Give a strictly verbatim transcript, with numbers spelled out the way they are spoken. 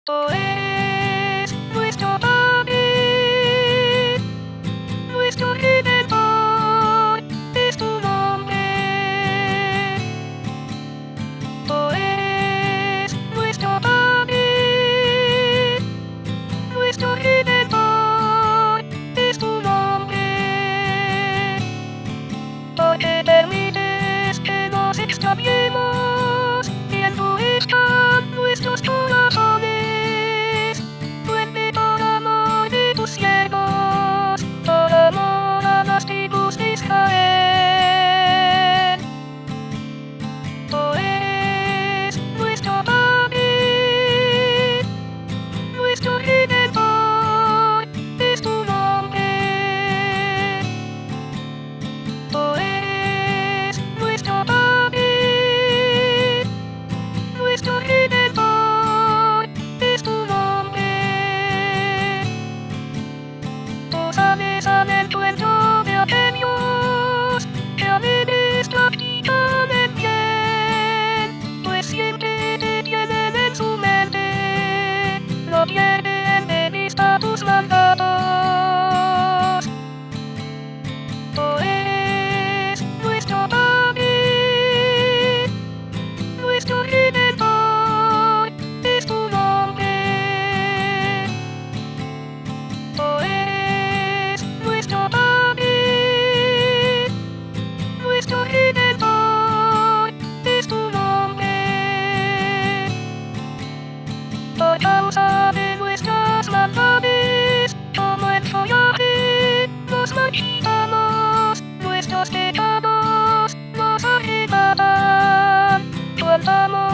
Tú eres nuestro Padre, nuestro Redentor, es tu nombre. Tú eres nuestro Padre, nuestro Redentor, es tu nombre. Porque permites que nos extraviemos y en tu están nuestros corazones. Siervos, por amor a las tribus de Israel. Tú eres nuestro Padre, nuestro Redentor, es tu nombre. Tú eres nuestro Padre, nuestro Redentor, es tu nombre. Sales al encuentro de aquellos que alegres practican el bien, pues siempre te tienen en su mente, no pierden de vista tus mandatos. Tú eres nuestro Padre, nuestro Redentor, es tu nombre. Tú eres nuestro Padre, nuestro Redentor, es tu nombre. Por causa de nuestras maldades, como el follaje, nos marchitamos, nuestros pecados nos arrebatan. Tu amor